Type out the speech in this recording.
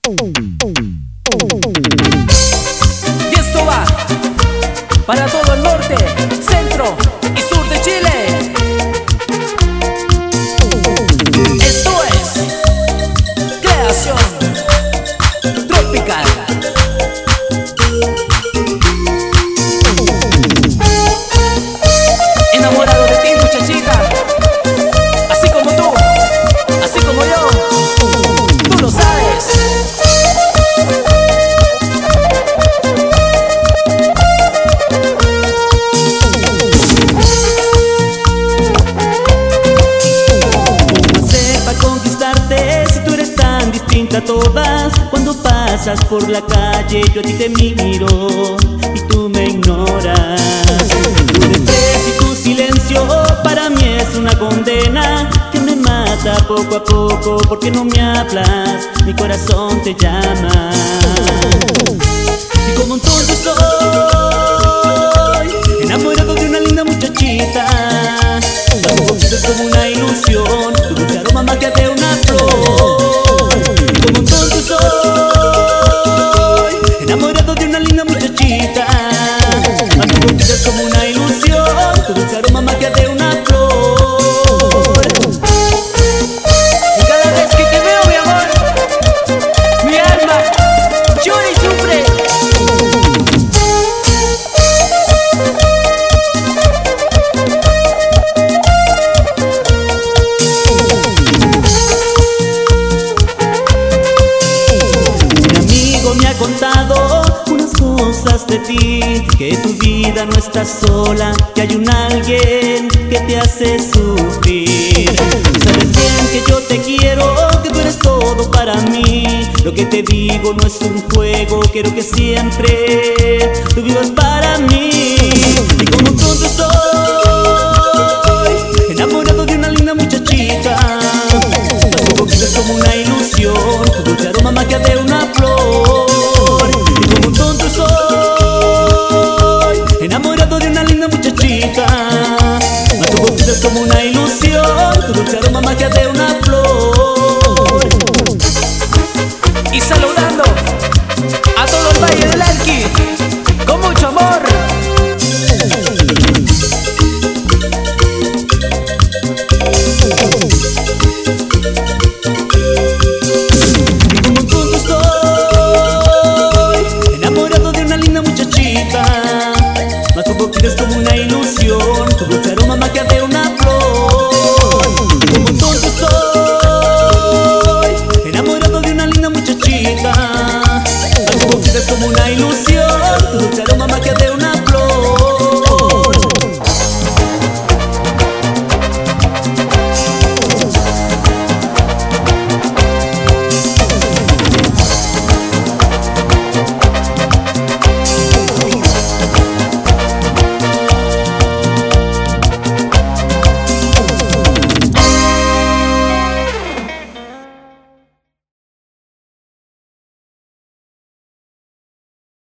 Y esto va para todo el norte, centro y sur de Chile. Esto es creación tropical. Enamorado de ti, muchachita, así como tú, así como yo, tú lo sabes. A todas, cuando pasas por la calle yo a ti te miro y tú me ignoras. Tu desprecio y tu silencio para mí es una condena que me mata poco a poco porque no me hablas, mi corazón te llama. Y como un tonto estoy enamorado de una linda muchachita. Tu boquita es como una ilusión, tu dulce aroma magia de una flor. Como un tonto soy enamorado de una linda muchachita. A tu boquita es como una ilusión, tu dulce aroma magia de una flor. Y cada vez que te veo, mi amor, mi alma llora y sufre. Me ha contado unas cosas de ti, que tu vida no está sola, que hay un alguien que te hace sufrir. Sabes bien que yo te quiero, que tú eres todo para mí. Lo que te digo no es un juego, quiero que siempre tú vivas para mí. Y como un tonto estoy enamorado de una linda muchachita. Tu boquita es como una ilusión, tu dulce aroma magia de una flor. Y como un tonto soy enamorado de una linda muchachita. Tu boquita es como una ilusión, tu dulce aroma magia de una flor. Y saludando a todo el Valle del Elqui con mucho amor. Es como una ilusión, tu dulce aroma magia de una flor. Como un tonto estoy enamorado de una linda muchachita. Tu boquita es como una ilusión.